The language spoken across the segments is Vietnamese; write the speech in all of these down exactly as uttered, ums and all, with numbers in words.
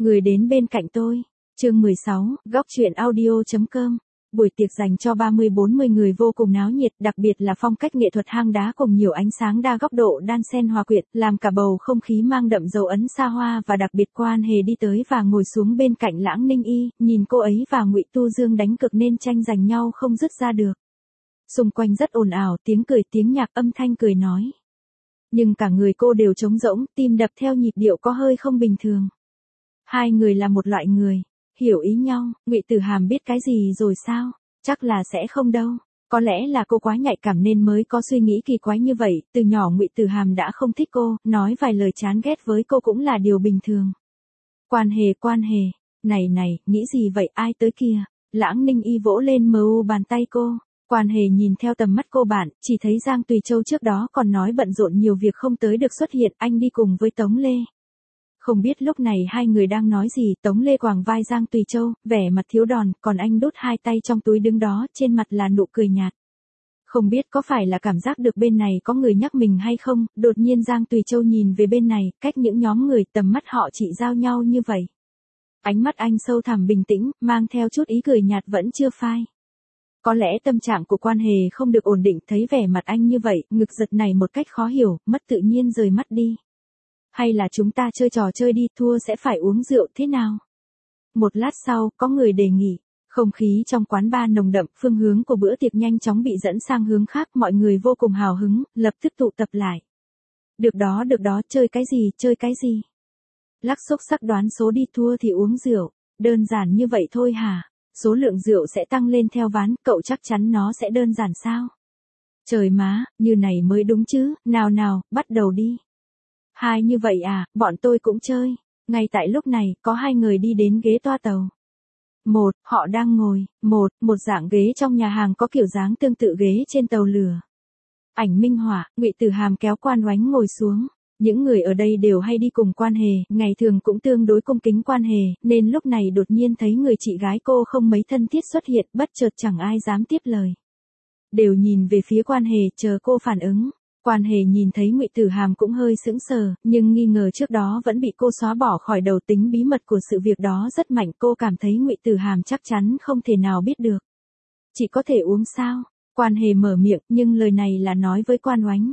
Người đến bên cạnh tôi. Chương mười sáu, góc truyện audio chấm com. Buổi tiệc dành cho ba mươi bốn mươi người vô cùng náo nhiệt, đặc biệt là phong cách nghệ thuật hang đá cùng nhiều ánh sáng đa góc độ đan xen hòa quyện, làm cả bầu không khí mang đậm dấu ấn xa hoa và đặc biệt. Quan Hề đi tới và ngồi xuống bên cạnh Lãng Ninh Y, nhìn cô ấy và Ngụy Tu Dương đánh cực nên tranh giành nhau không dứt ra được. Xung quanh rất ồn ào, tiếng cười tiếng nhạc, âm thanh cười nói. Nhưng cả người cô đều trống rỗng, tim đập theo nhịp điệu có hơi không bình thường. Hai người là một loại người, hiểu ý nhau. Ngụy Tử Hàm biết cái gì rồi sao? Chắc là sẽ không đâu. Có lẽ là cô quá nhạy cảm nên mới có suy nghĩ kỳ quái như vậy. Từ nhỏ Ngụy Tử Hàm đã không thích cô, nói vài lời chán ghét với cô cũng là điều bình thường. Quan Hề, Quan Hề, này này, nghĩ gì vậy, ai tới kìa? Lãng Ninh Y vỗ lên mờ u bàn tay cô. Quan Hề nhìn theo tầm mắt cô bạn, chỉ thấy Giang Tùy Châu trước đó còn nói bận rộn nhiều việc không tới được xuất hiện, anh đi cùng với Tống Lê. Không biết lúc này hai người đang nói gì, Tống Lê quàng vai Giang Tùy Châu, vẻ mặt thiếu đòn, còn anh đút hai tay trong túi đứng đó, trên mặt là nụ cười nhạt. Không biết có phải là cảm giác được bên này có người nhắc mình hay không, đột nhiên Giang Tùy Châu nhìn về bên này, cách những nhóm người tầm mắt họ chỉ giao nhau như vậy. Ánh mắt anh sâu thẳm bình tĩnh, mang theo chút ý cười nhạt vẫn chưa phai. Có lẽ tâm trạng của Quan Hề không được ổn định, thấy vẻ mặt anh như vậy, ngực giật này một cách khó hiểu, mất tự nhiên rời mắt đi. Hay là chúng ta chơi trò chơi đi, thua sẽ phải uống rượu thế nào? Một lát sau, có người đề nghị. Không khí trong quán bar nồng đậm, phương hướng của bữa tiệc nhanh chóng bị dẫn sang hướng khác, mọi người vô cùng hào hứng, lập tức tụ tập lại. Được đó, được đó, chơi cái gì, chơi cái gì? Lắc xúc sắc đoán số đi, thua thì uống rượu. Đơn giản như vậy thôi hả? Số lượng rượu sẽ tăng lên theo ván, cậu chắc chắn nó sẽ đơn giản sao? Trời má, như này mới đúng chứ, nào nào, bắt đầu đi. Hai như vậy à, bọn tôi cũng chơi. Ngay tại lúc này, có hai người đi đến ghế toa tàu. Một, họ đang ngồi, một, một dạng ghế trong nhà hàng có kiểu dáng tương tự ghế trên tàu lửa. Ảnh minh họa, Ngụy Tử Hàm kéo Quan Oánh ngồi xuống. Những người ở đây đều hay đi cùng Quan Hề, ngày thường cũng tương đối cung kính Quan Hề, nên lúc này đột nhiên thấy người chị gái cô không mấy thân thiết xuất hiện, bất chợt chẳng ai dám tiếp lời. Đều nhìn về phía Quan Hề, chờ cô phản ứng. Quan Hề nhìn thấy Ngụy Tử Hàm cũng hơi sững sờ, nhưng nghi ngờ trước đó vẫn bị cô xóa bỏ khỏi đầu, tính bí mật của sự việc đó rất mạnh, cô cảm thấy Ngụy Tử Hàm chắc chắn không thể nào biết được. Chỉ có thể uống sao? Quan Hề mở miệng, nhưng lời này là nói với Quan Oánh.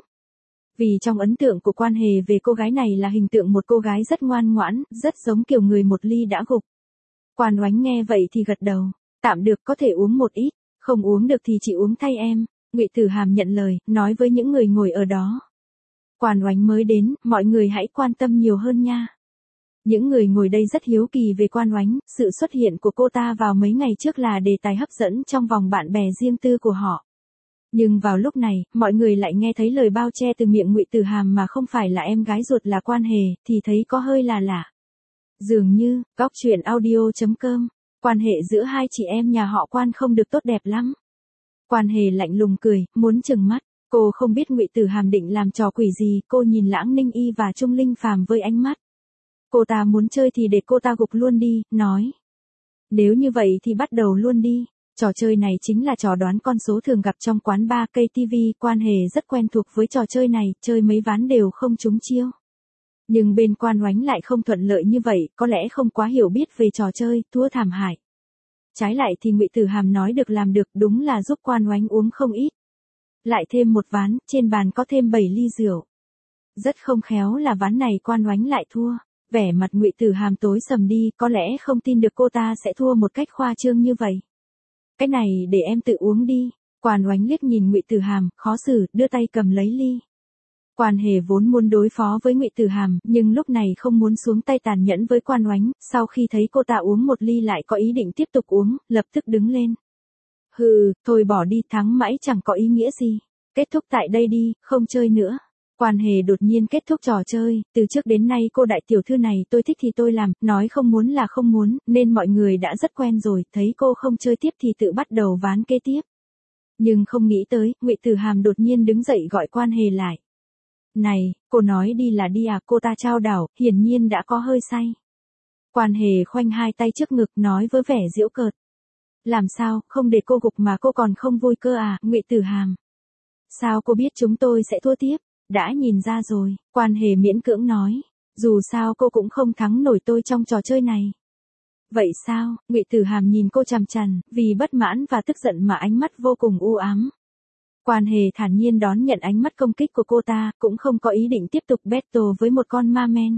Vì trong ấn tượng của Quan Hề về cô gái này là hình tượng một cô gái rất ngoan ngoãn, rất giống kiểu người một ly đã gục. Quan Oánh nghe vậy thì gật đầu, tạm được, có thể uống một ít, không uống được thì chị uống thay em. Ngụy Tử Hàm nhận lời, nói với những người ngồi ở đó. Quan Oánh mới đến, mọi người hãy quan tâm nhiều hơn nha. Những người ngồi đây rất hiếu kỳ về Quan Oánh, sự xuất hiện của cô ta vào mấy ngày trước là đề tài hấp dẫn trong vòng bạn bè riêng tư của họ. Nhưng vào lúc này, mọi người lại nghe thấy lời bao che từ miệng Ngụy Tử Hàm mà không phải là em gái ruột là Quan Hề, thì thấy có hơi là lạ. Dường như, góc truyện audio chấm com, quan hệ giữa hai chị em nhà họ Quan không được tốt đẹp lắm. Quan Hề lạnh lùng cười, muốn trừng mắt, cô không biết Ngụy Tử Hàm định làm trò quỷ gì, cô nhìn Lãng Ninh Y và Trung Linh Phàm với ánh mắt. Cô ta muốn chơi thì để cô ta gục luôn đi, nói. Nếu như vậy thì bắt đầu luôn đi. Trò chơi này chính là trò đoán con số thường gặp trong quán bar ca tê vê, Quan Hề rất quen thuộc với trò chơi này, chơi mấy ván đều không trúng chiêu. Nhưng bên Quan Oánh lại không thuận lợi như vậy, có lẽ không quá hiểu biết về trò chơi, thua thảm hại. Trái lại thì Ngụy Tử Hàm nói được làm được, đúng là giúp Quan Oánh uống không ít. Lại thêm một ván, trên bàn có thêm bảy ly rượu. Rất không khéo là ván này Quan Oánh lại thua. Vẻ mặt Ngụy Tử Hàm tối sầm đi, có lẽ không tin được cô ta sẽ thua một cách khoa trương như vậy. Cái này để em tự uống đi. Quan Oánh liếc nhìn Ngụy Tử Hàm, khó xử, đưa tay cầm lấy ly. Quan Hề vốn muốn đối phó với Ngụy Tử Hàm, nhưng lúc này không muốn xuống tay tàn nhẫn với Quan Oánh, sau khi thấy cô ta uống một ly lại có ý định tiếp tục uống, lập tức đứng lên. Hừ, thôi bỏ đi, thắng mãi chẳng có ý nghĩa gì. Kết thúc tại đây đi, không chơi nữa. Quan Hề đột nhiên kết thúc trò chơi, từ trước đến nay cô đại tiểu thư này tôi thích thì tôi làm, nói không muốn là không muốn, nên mọi người đã rất quen rồi, thấy cô không chơi tiếp thì tự bắt đầu ván kế tiếp. Nhưng không nghĩ tới, Ngụy Tử Hàm đột nhiên đứng dậy gọi Quan Hề lại. Này, cô nói đi là đi à, cô ta trao đảo, hiển nhiên đã có hơi say. Quan Hề khoanh hai tay trước ngực nói với vẻ giễu cợt. Làm sao, không để cô gục mà cô còn không vui cơ à, Ngụy Tử Hàm. Sao cô biết chúng tôi sẽ thua tiếp? Đã nhìn ra rồi, Quan Hề miễn cưỡng nói. Dù sao cô cũng không thắng nổi tôi trong trò chơi này. Vậy sao? Ngụy Tử Hàm nhìn cô chằm chằm, vì bất mãn và tức giận mà ánh mắt vô cùng u ám. Quan Hề thản nhiên đón nhận ánh mắt công kích của cô ta, cũng không có ý định tiếp tục battle với một con ma men.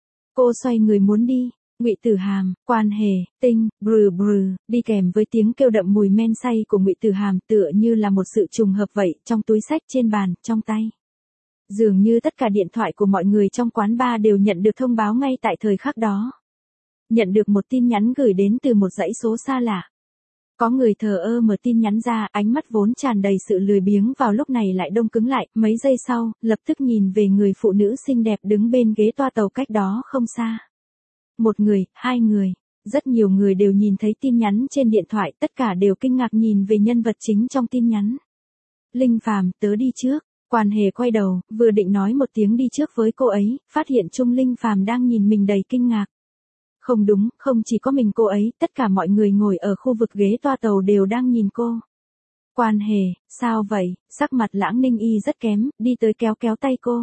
Cô xoay người muốn đi. Ngụy Tử Hàm, Quan Hề, Tinh, brừ brừ, đi kèm với tiếng kêu đậm mùi men say của Ngụy Tử Hàm tựa như là một sự trùng hợp vậy, trong túi xách trên bàn, trong tay. Dường như tất cả điện thoại của mọi người trong quán bar đều nhận được thông báo ngay tại thời khắc đó. Nhận được một tin nhắn gửi đến từ một dãy số xa lạ. Có người thờ ơ mở tin nhắn ra, ánh mắt vốn tràn đầy sự lười biếng vào lúc này lại đông cứng lại, mấy giây sau, lập tức nhìn về người phụ nữ xinh đẹp đứng bên ghế toa tàu cách đó không xa. Một người, hai người, rất nhiều người đều nhìn thấy tin nhắn trên điện thoại, tất cả đều kinh ngạc nhìn về nhân vật chính trong tin nhắn. Linh Phàm, tớ đi trước. Quan Hề quay đầu, vừa định nói một tiếng đi trước với cô ấy, phát hiện Trung Linh Phàm đang nhìn mình đầy kinh ngạc. Không đúng, không chỉ có mình cô ấy, tất cả mọi người ngồi ở khu vực ghế toa tàu đều đang nhìn cô. Quan Hề, sao vậy? Sắc mặt Lãng Ninh Y rất kém, đi tới kéo kéo tay cô.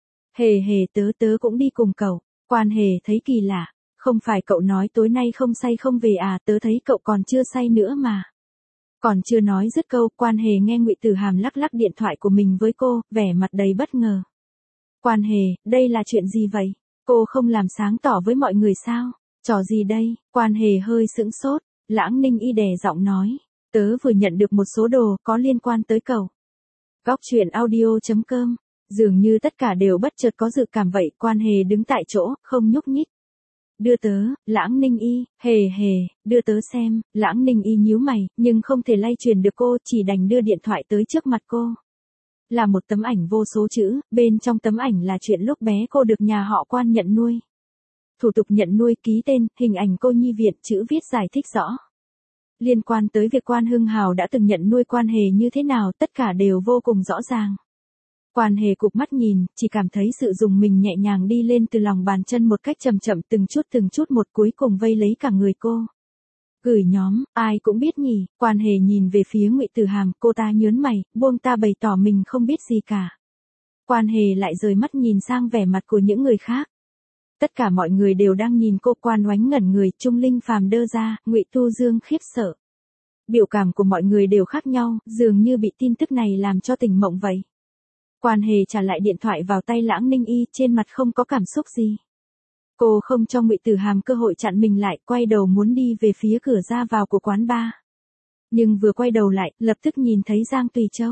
Hề hề, tớ tớ cũng đi cùng cậu. Quan Hề thấy kỳ lạ, không phải cậu nói tối nay không say không về à, tớ thấy cậu còn chưa say nữa mà. Còn chưa nói dứt câu, Quan Hề nghe Ngụy Tử Hàm lắc lắc điện thoại của mình với cô, vẻ mặt đầy bất ngờ. Quan Hề, đây là chuyện gì vậy? Cô không làm sáng tỏ với mọi người sao? Trò gì đây? Quan Hề hơi sững sốt, Lãng Ninh Y đè giọng nói. Tớ vừa nhận được một số đồ có liên quan tới cậu. Góc truyện audio chấm com. Dường như tất cả đều bất chợt có dự cảm vậy, Quan Hề đứng tại chỗ, không nhúc nhích. Đưa tớ, Lãng Ninh Y, hề hề, đưa tớ xem. Lãng Ninh Y nhíu mày, nhưng không thể lay truyền được cô, chỉ đành đưa điện thoại tới trước mặt cô. Là một tấm ảnh vô số chữ, bên trong tấm ảnh là chuyện lúc bé cô được nhà họ Quan nhận nuôi. Thủ tục nhận nuôi, ký tên, hình ảnh cô nhi viện, chữ viết giải thích rõ. Liên quan tới việc Quan Hưng Hào đã từng nhận nuôi Quan Hề như thế nào, tất cả đều vô cùng rõ ràng. Quan Hề cụp mắt nhìn, chỉ cảm thấy sự rùng mình nhẹ nhàng đi lên từ lòng bàn chân một cách chậm chậm, từng chút từng chút một, cuối cùng vây lấy cả người cô. Gửi nhóm, ai cũng biết nhỉ? Quan Hề nhìn về phía Ngụy Tử Hàm, cô ta nhớn mày, buông ta bày tỏ mình không biết gì cả. Quan Hề lại rời mắt nhìn sang vẻ mặt của những người khác. Tất cả mọi người đều đang nhìn cô. Quan Oánh ngẩn người, Trung Linh Phàm đơ ra, Ngụy Tu Dương khiếp sợ. Biểu cảm của mọi người đều khác nhau, dường như bị tin tức này làm cho tỉnh mộng vậy. Quan Hề trả lại điện thoại vào tay Lãng Ninh Y, trên mặt không có cảm xúc gì. Cô không cho Ngụy Tử Hàm cơ hội chặn mình lại, quay đầu muốn đi về phía cửa ra vào của quán bar. Nhưng vừa quay đầu lại, lập tức nhìn thấy Giang Tùy Châu.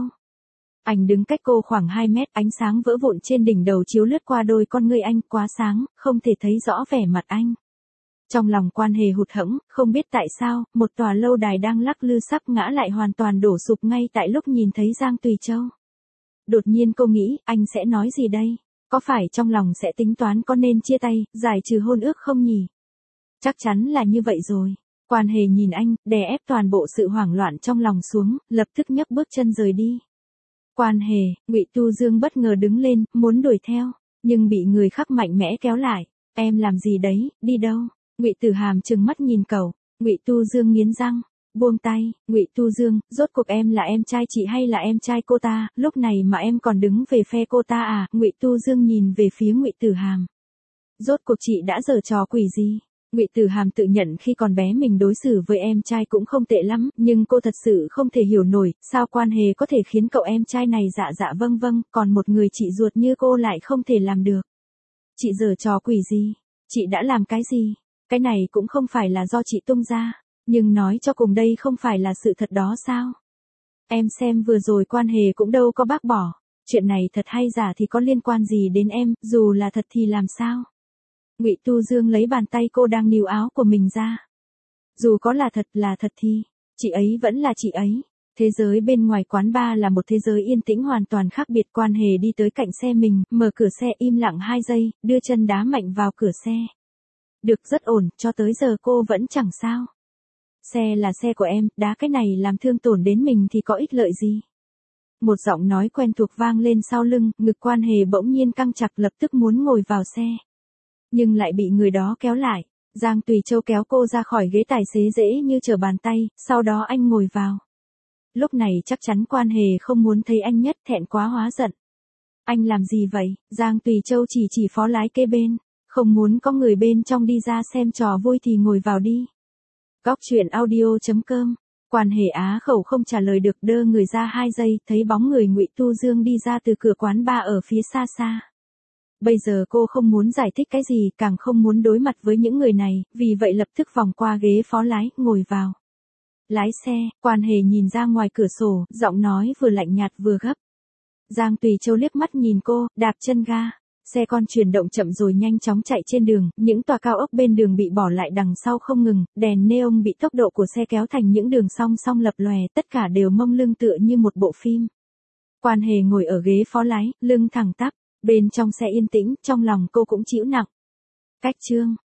Anh đứng cách cô khoảng hai mét, ánh sáng vỡ vụn trên đỉnh đầu chiếu lướt qua đôi con ngươi anh, quá sáng, không thể thấy rõ vẻ mặt anh. Trong lòng Quan Hề hụt hẫng, không biết tại sao, một tòa lâu đài đang lắc lư sắp ngã lại hoàn toàn đổ sụp ngay tại lúc nhìn thấy Giang Tùy Châu. Đột nhiên cô nghĩ, anh sẽ nói gì đây? Có phải trong lòng sẽ tính toán có nên chia tay, giải trừ hôn ước không nhỉ? Chắc chắn là như vậy rồi. Quan Hề nhìn anh, đè ép toàn bộ sự hoảng loạn trong lòng xuống, lập tức nhấc bước chân rời đi. Quan Hề, Ngụy Tu Dương bất ngờ đứng lên, muốn đuổi theo, nhưng bị người khác mạnh mẽ kéo lại. Em làm gì đấy, đi đâu? Ngụy Tử Hàm trừng mắt nhìn cậu. Ngụy Tu Dương nghiến răng, buông tay. Ngụy Tu Dương, rốt cuộc em là em trai chị hay là em trai cô ta, lúc này mà em còn đứng về phe cô ta à? Ngụy Tu Dương nhìn về phía Ngụy Tử Hàm. Rốt cuộc chị đã giở trò quỷ gì? Ngụy Tử Hàm tự nhận khi còn bé mình đối xử với em trai cũng không tệ lắm, nhưng cô thật sự không thể hiểu nổi, sao Quan Hề có thể khiến cậu em trai này dạ dạ vâng vâng, còn một người chị ruột như cô lại không thể làm được. Chị giở trò quỷ gì? Chị đã làm cái gì? Cái này cũng không phải là do chị tung ra, nhưng nói cho cùng đây không phải là sự thật đó sao? Em xem vừa rồi Quan Hề cũng đâu có bác bỏ, chuyện này thật hay giả thì có liên quan gì đến em, dù là thật thì làm sao? Ngụy Tu Dương lấy bàn tay cô đang níu áo của mình ra. Dù có là thật là thật thì, chị ấy vẫn là chị ấy. Thế giới bên ngoài quán bar là một thế giới yên tĩnh hoàn toàn khác biệt. Quan Hề đi tới cạnh xe mình, mở cửa xe im lặng hai giây, đưa chân đá mạnh vào cửa xe. Được, rất ổn, cho tới giờ cô vẫn chẳng sao. Xe là xe của em, đá cái này làm thương tổn đến mình thì có ích lợi gì? Một giọng nói quen thuộc vang lên sau lưng, ngực Quan Hề bỗng nhiên căng chặt, lập tức muốn ngồi vào xe. Nhưng lại bị người đó kéo lại. Giang Tùy Châu kéo cô ra khỏi ghế tài xế dễ như trở bàn tay, sau đó anh ngồi vào. Lúc này chắc chắn Quan Hề không muốn thấy anh nhất, thẹn quá hóa giận. Anh làm gì vậy? Giang Tùy Châu chỉ chỉ phó lái kế bên. Không muốn có người bên trong đi ra xem trò vui thì ngồi vào đi. Góc chuyện audio chấm com. Quan Hề á khẩu không trả lời được, đơ người ra hai giây, thấy bóng người Ngụy Tu Dương đi ra từ cửa quán bar ở phía xa xa. Bây giờ cô không muốn giải thích cái gì, càng không muốn đối mặt với những người này, vì vậy lập tức vòng qua ghế phó lái, ngồi vào. Lái xe, Quan Hề nhìn ra ngoài cửa sổ, giọng nói vừa lạnh nhạt vừa gấp. Giang Tùy Châu liếc mắt nhìn cô, đạp chân ga. Xe con chuyển động chậm rồi nhanh chóng chạy trên đường, những tòa cao ốc bên đường bị bỏ lại đằng sau không ngừng, đèn neon bị tốc độ của xe kéo thành những đường song song lập lòe, tất cả đều mông lưng tựa như một bộ phim. Quan Hề ngồi ở ghế phó lái, lưng thẳng tắp, bên trong xe yên tĩnh, trong lòng cô cũng chịu nặng. Cách chương